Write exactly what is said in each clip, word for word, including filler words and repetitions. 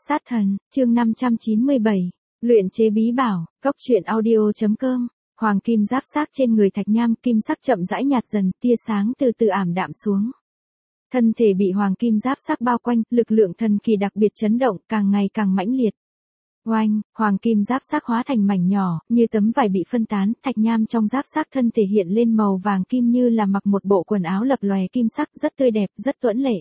Sát thần, chương năm trăm chín mươi bảy. Luyện chế bí bảo, cốc truyện audio.com. Hoàng kim giáp xác trên người Thạch Nham, kim sắc chậm rãi nhạt dần, tia sáng từ từ ảm đạm xuống. Thân thể bị hoàng kim giáp xác bao quanh, lực lượng thần kỳ đặc biệt chấn động, càng ngày càng mãnh liệt. Oanh, hoàng kim giáp xác hóa thành mảnh nhỏ, như tấm vải bị phân tán, Thạch Nham trong giáp xác thân thể hiện lên màu vàng kim như là mặc một bộ quần áo lập lòe kim sắc, rất tươi đẹp, rất tuẫn lệ.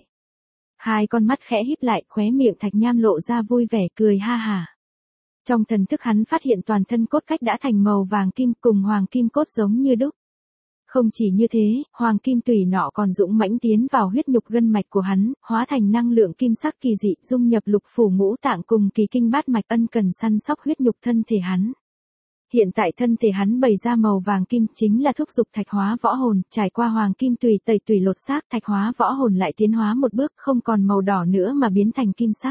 Hai con mắt khẽ híp lại, khóe miệng Thạch Nham lộ ra vui vẻ, cười ha hả. Trong thần thức hắn phát hiện toàn thân cốt cách đã thành màu vàng kim, cùng hoàng kim cốt giống như đúc. Không chỉ như thế, hoàng kim tùy nọ còn dũng mãnh tiến vào huyết nhục gân mạch của hắn, hóa thành năng lượng kim sắc kỳ dị, dung nhập lục phủ ngũ tạng cùng kỳ kinh bát mạch, ân cần săn sóc huyết nhục thân thể hắn. Hiện tại thân thể hắn bày ra màu vàng kim chính là thúc dục thạch hóa võ hồn, trải qua hoàng kim tùy tẩy tùy lột xác, thạch hóa võ hồn lại tiến hóa một bước, không còn màu đỏ nữa mà biến thành kim sắc.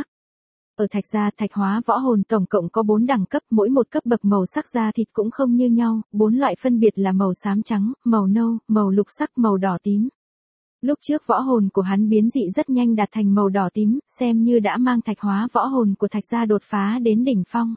Ở thạch gia, thạch hóa võ hồn tổng cộng có bốn đẳng cấp, mỗi một cấp bậc màu sắc da thịt cũng không như nhau, bốn loại phân biệt là màu xám trắng, màu nâu, màu lục sắc, màu đỏ tím. Lúc trước võ hồn của hắn biến dị rất nhanh đạt thành màu đỏ tím, xem như đã mang thạch hóa võ hồn của thạch gia đột phá đến đỉnh phong.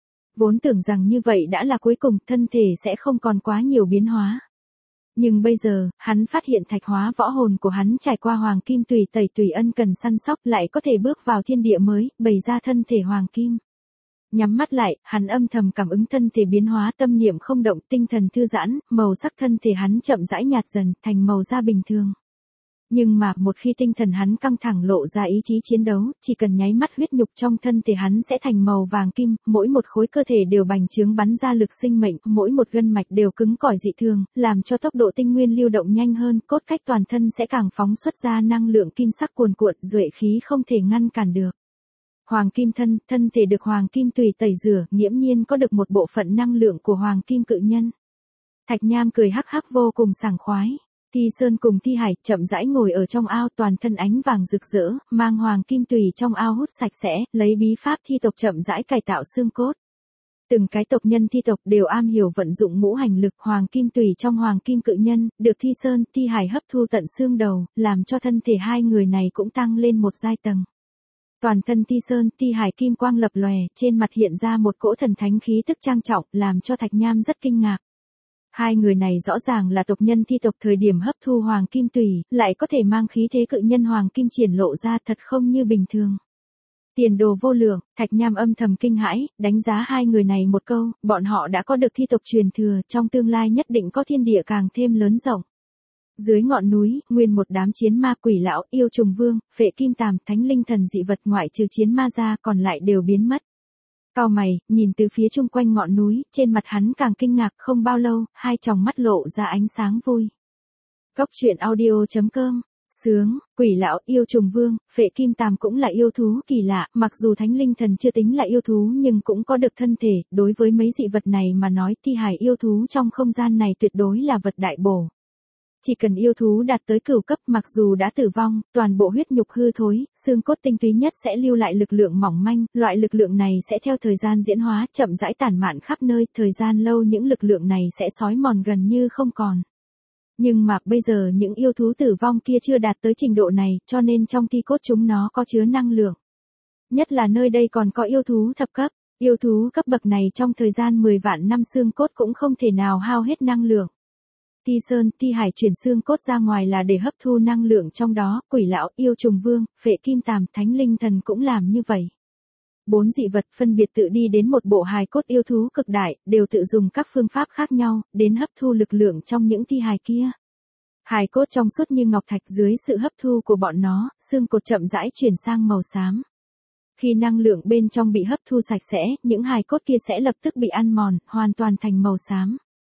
Vốn tưởng rằng như vậy đã là cuối cùng, thân thể sẽ không còn quá nhiều biến hóa. Nhưng bây giờ, hắn phát hiện thạch hóa võ hồn của hắn trải qua hoàng kim tùy tẩy tùy ân cần săn sóc lại có thể bước vào thiên địa mới, bày ra thân thể hoàng kim. Nhắm mắt lại, hắn âm thầm cảm ứng thân thể biến hóa, tâm niệm không động, tinh thần thư giãn, màu sắc thân thể hắn chậm rãi nhạt dần, thành màu da bình thường. Nhưng mà, một khi tinh thần hắn căng thẳng lộ ra ý chí chiến đấu, chỉ cần nháy mắt huyết nhục trong thân thể hắn sẽ thành màu vàng kim, mỗi một khối cơ thể đều bành trướng bắn ra lực sinh mệnh, mỗi một gân mạch đều cứng cỏi dị thường, làm cho tốc độ tinh nguyên lưu động nhanh hơn, cốt cách toàn thân sẽ càng phóng xuất ra năng lượng kim sắc cuồn cuộn, duệ khí không thể ngăn cản được. Hoàng kim thân, thân thể được hoàng kim tùy tẩy rửa, nghiễm nhiên có được một bộ phận năng lượng của hoàng kim cự nhân. Thạch Nham cười hắc hắc vô cùng sảng khoái. Thi Sơn cùng Thi Hải chậm rãi ngồi ở trong ao, toàn thân ánh vàng rực rỡ, mang hoàng kim tùy trong ao hút sạch sẽ, lấy bí pháp thi tộc chậm rãi cải tạo xương cốt. Từng cái tộc nhân thi tộc đều am hiểu vận dụng ngũ hành lực, hoàng kim tùy trong hoàng kim cự nhân, được Thi Sơn, Thi Hải hấp thu tận xương đầu, làm cho thân thể hai người này cũng tăng lên một giai tầng. Toàn thân Thi Sơn, Thi Hải kim quang lập lòe, trên mặt hiện ra một cỗ thần thánh khí tức trang trọng, làm cho Thạch Nham rất kinh ngạc. Hai người này rõ ràng là tộc nhân thi tộc, thời điểm hấp thu hoàng kim tùy, lại có thể mang khí thế cự nhân hoàng kim triển lộ ra, thật không như bình thường. Tiền đồ vô lượng, Thạch Nham âm thầm kinh hãi, đánh giá hai người này một câu, bọn họ đã có được thi tộc truyền thừa, trong tương lai nhất định có thiên địa càng thêm lớn rộng. Dưới ngọn núi, nguyên một đám chiến ma, quỷ lão, yêu trùng vương, phệ kim tàm, thánh linh thần dị vật, ngoại trừ chiến ma ra còn lại đều biến mất. Cau mày, nhìn từ phía chung quanh ngọn núi, trên mặt hắn càng kinh ngạc, không bao lâu, hai tròng mắt lộ ra ánh sáng vui. Cốc truyện audio.com. Sướng, quỷ lão, yêu trùng vương, phệ kim tàm cũng là yêu thú kỳ lạ, mặc dù thánh linh thần chưa tính là yêu thú nhưng cũng có được thân thể, đối với mấy dị vật này mà nói, Thi Hải yêu thú trong không gian này tuyệt đối là vật đại bổ. Chỉ cần yêu thú đạt tới cửu cấp, mặc dù đã tử vong, toàn bộ huyết nhục hư thối, xương cốt tinh túy nhất sẽ lưu lại lực lượng mỏng manh, loại lực lượng này sẽ theo thời gian diễn hóa, chậm rãi tản mạn khắp nơi, thời gian lâu những lực lượng này sẽ xói mòn gần như không còn. Nhưng mà bây giờ những yêu thú tử vong kia chưa đạt tới trình độ này, cho nên trong thi cốt chúng nó có chứa năng lượng. Nhất là nơi đây còn có yêu thú thập cấp, yêu thú cấp bậc này trong thời gian mười vạn năm xương cốt cũng không thể nào hao hết năng lượng. Thi Sơn, Thi Hải chuyển xương cốt ra ngoài là để hấp thu năng lượng trong đó, quỷ lão, yêu trùng vương, phệ kim tàm, thánh linh thần cũng làm như vậy. Bốn dị vật phân biệt tự đi đến một bộ hài cốt yêu thú cực đại, đều tự dùng các phương pháp khác nhau, đến hấp thu lực lượng trong những thi hài kia. Hài cốt trong suốt như ngọc thạch, dưới sự hấp thu của bọn nó, xương cốt chậm rãi chuyển sang màu xám. Khi năng lượng bên trong bị hấp thu sạch sẽ, những hài cốt kia sẽ lập tức bị ăn mòn, hoàn toàn thành màu xám.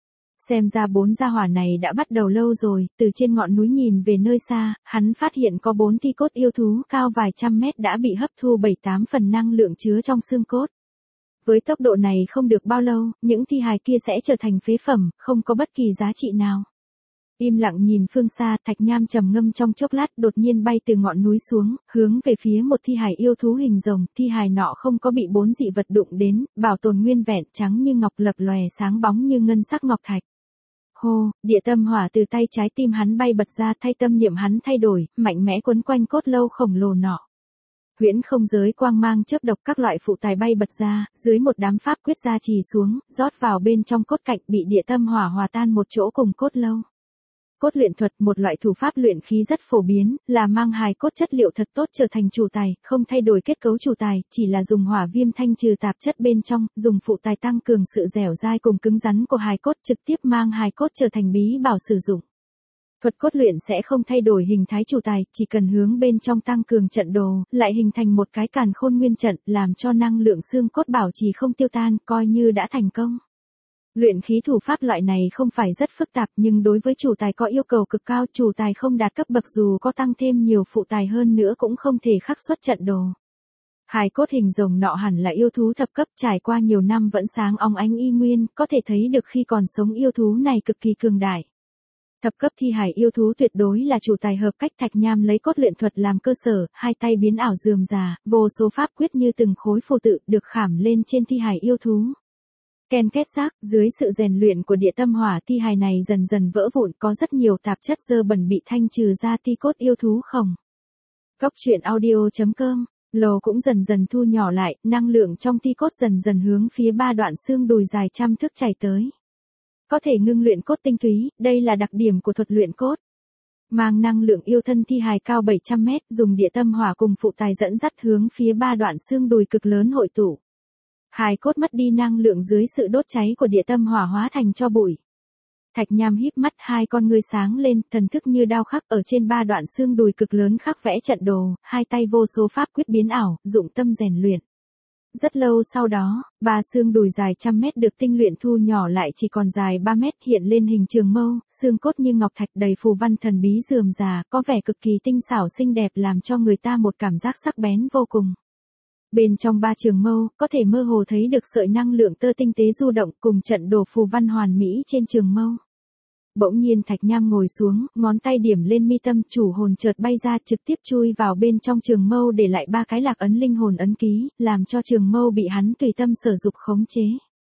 Xem ra bốn gia hỏa này đã bắt đầu lâu rồi, từ trên ngọn núi nhìn về nơi xa, hắn phát hiện có bốn thi cốt yêu thú cao vài trăm mét đã bị hấp thu bảy tám phần năng lượng chứa trong xương cốt. Với tốc độ này không được bao lâu, những thi hài kia sẽ trở thành phế phẩm, không có bất kỳ giá trị nào. Im lặng nhìn phương xa, Thạch Nham trầm ngâm trong chốc lát, đột nhiên bay từ ngọn núi xuống, hướng về phía một thi hài yêu thú hình rồng, thi hài nọ không có bị bốn dị vật đụng đến, bảo tồn nguyên vẹn, trắng như ngọc, lập lòe sáng bóng như ngân sắc ngọc thạch. Hô, địa tâm hỏa từ tay trái tim hắn bay bật ra, thay tâm niệm hắn thay đổi, mạnh mẽ quấn quanh cốt lâu khổng lồ nọ. Huyễn không giới quang mang chớp độc, các loại phụ tài bay bật ra, dưới một đám pháp quyết gia trì xuống, rót vào bên trong cốt cạnh, bị địa tâm hỏa hòa tan một chỗ cùng cốt lâu. Cốt luyện thuật, một loại thủ pháp luyện khí rất phổ biến, là mang hài cốt chất liệu thật tốt trở thành chủ tài, không thay đổi kết cấu chủ tài, chỉ là dùng hỏa viêm thanh trừ tạp chất bên trong, dùng phụ tài tăng cường sự dẻo dai cùng cứng rắn của hài cốt, trực tiếp mang hài cốt trở thành bí bảo sử dụng. Thuật cốt luyện sẽ không thay đổi hình thái chủ tài, chỉ cần hướng bên trong tăng cường trận đồ, lại hình thành một cái càn khôn nguyên trận, làm cho năng lượng xương cốt bảo trì không tiêu tan, coi như đã thành công. Luyện khí thủ pháp loại này không phải rất phức tạp, nhưng đối với chủ tài có yêu cầu cực cao, chủ tài không đạt cấp bậc dù có tăng thêm nhiều phụ tài hơn nữa cũng không thể khắc xuất trận đồ. Hài cốt hình rồng nọ hẳn là yêu thú thập cấp, trải qua nhiều năm vẫn sáng óng ánh y nguyên, có thể thấy được khi còn sống yêu thú này cực kỳ cường đại. Thập cấp thi hài yêu thú tuyệt đối là chủ tài hợp cách. Thạch Nham lấy cốt luyện thuật làm cơ sở, hai tay biến ảo rườm rà, vô số pháp quyết như từng khối phù tự được khảm lên trên thi hài yêu thú. Ken két xác, dưới sự rèn luyện của địa tâm hỏa, thi hài này dần dần vỡ vụn, có rất nhiều tạp chất dơ bẩn bị thanh trừ ra, ti cốt yêu thú khổng. Góc truyện audio chấm com, lồ cũng dần dần thu nhỏ lại, năng lượng trong ti cốt dần dần hướng phía ba đoạn xương đùi dài trăm thước chảy tới. Có thể ngưng luyện cốt tinh túy, đây là đặc điểm của thuật luyện cốt. Mang năng lượng yêu thân thi hài cao bảy trăm mét, dùng địa tâm hỏa cùng phụ tài dẫn dắt hướng phía ba đoạn xương đùi cực lớn hội tụ. Hài cốt mất đi năng lượng dưới sự đốt cháy của địa tâm hỏa hóa thành tro bụi. Thạch Nham híp mắt, hai con ngươi sáng lên, thần thức như đao khắc ở trên ba đoạn xương đùi cực lớn khắc vẽ trận đồ, hai tay vô số pháp quyết biến ảo, dụng tâm rèn luyện. Rất lâu sau đó, ba xương đùi dài trăm mét được tinh luyện thu nhỏ lại chỉ còn dài ba mét, hiện lên hình trường mâu, xương cốt như ngọc thạch đầy phù văn thần bí rườm rà, có vẻ cực kỳ tinh xảo xinh đẹp, làm cho người ta một cảm giác sắc bén vô cùng. Bên trong ba trường mâu, có thể mơ hồ thấy được sợi năng lượng tơ tinh tế du động cùng trận đồ phù văn hoàn mỹ trên trường mâu. Bỗng nhiên Thạch Nham ngồi xuống, ngón tay điểm lên mi tâm, chủ hồn chợt bay ra, trực tiếp chui vào bên trong trường mâu, để lại ba cái lạc ấn linh hồn ấn ký, làm cho trường mâu bị hắn tùy tâm sở dục khống chế.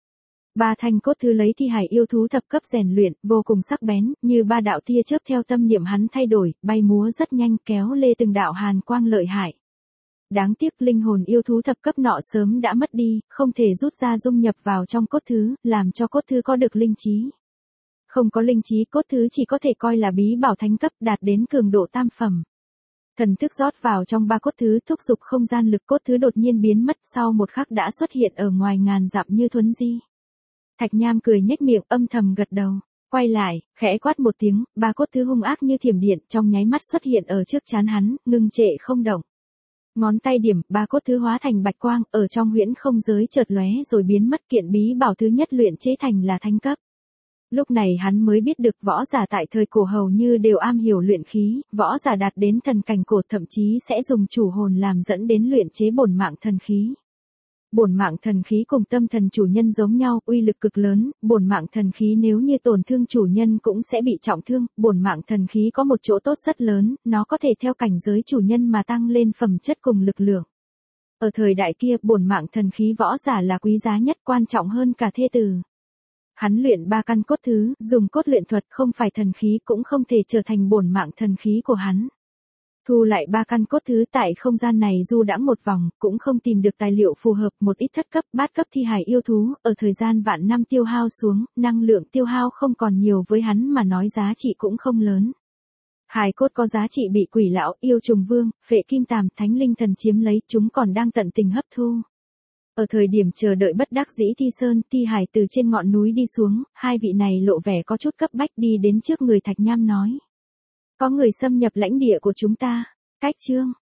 Ba thanh cốt thư lấy thi hài yêu thú thập cấp rèn luyện, vô cùng sắc bén, như ba đạo tia chớp theo tâm niệm hắn thay đổi, bay múa rất nhanh, kéo lê từng đạo hàn quang lợi hại. Đáng tiếc linh hồn yêu thú thập cấp nọ sớm đã mất đi, không thể rút ra dung nhập vào trong cốt thứ, làm cho cốt thứ có được linh trí. Không có linh trí, cốt thứ chỉ có thể coi là bí bảo thánh cấp, đạt đến cường độ tam phẩm. Thần thức rót vào trong ba cốt thứ, thúc giục không gian lực, cốt thứ đột nhiên biến mất, sau một khắc đã xuất hiện ở ngoài ngàn dặm như thuấn di. Thạch Nham cười nhếch miệng, âm thầm gật đầu, quay lại, khẽ quát một tiếng, ba cốt thứ hung ác như thiểm điện, trong nháy mắt xuất hiện ở trước trán hắn, ngưng trệ không động. Ngón tay điểm, ba cốt thứ hóa thành bạch quang, ở trong huyễn không giới chợt lóe rồi biến mất, kiện bí bảo thứ nhất luyện chế thành là thánh cấp. Lúc này hắn mới biết được võ giả tại thời cổ hầu như đều am hiểu luyện khí, võ giả đạt đến thần cảnh cổ thậm chí sẽ dùng chủ hồn làm dẫn đến luyện chế bổn mạng thần khí. Bổn mạng thần khí cùng tâm thần chủ nhân giống nhau, uy lực cực lớn, bổn mạng thần khí nếu như tổn thương chủ nhân cũng sẽ bị trọng thương, bổn mạng thần khí có một chỗ tốt rất lớn, nó có thể theo cảnh giới chủ nhân mà tăng lên phẩm chất cùng lực lượng. Ở thời đại kia, bổn mạng thần khí võ giả là quý giá nhất, quan trọng hơn cả thê tử. Hắn luyện ba căn cốt thứ, dùng cốt luyện thuật, không phải thần khí cũng không thể trở thành bổn mạng thần khí của hắn. Thu lại ba căn cốt thứ, tại không gian này du đãng một vòng, cũng không tìm được tài liệu phù hợp, một ít thất cấp, bát cấp thi hài yêu thú, ở thời gian vạn năm tiêu hao xuống, năng lượng tiêu hao không còn nhiều, với hắn mà nói giá trị cũng không lớn. Hài cốt có giá trị bị quỷ lão, yêu trùng vương, phệ kim tàm, thánh linh thần chiếm lấy, chúng còn đang tận tình hấp thu. Ở thời điểm chờ đợi bất đắc dĩ Thi Sơn, Thi Hải từ trên ngọn núi đi xuống, hai vị này lộ vẻ có chút cấp bách, đi đến trước người Thạch Nham nói. Có người xâm nhập lãnh địa của chúng ta. Cách chương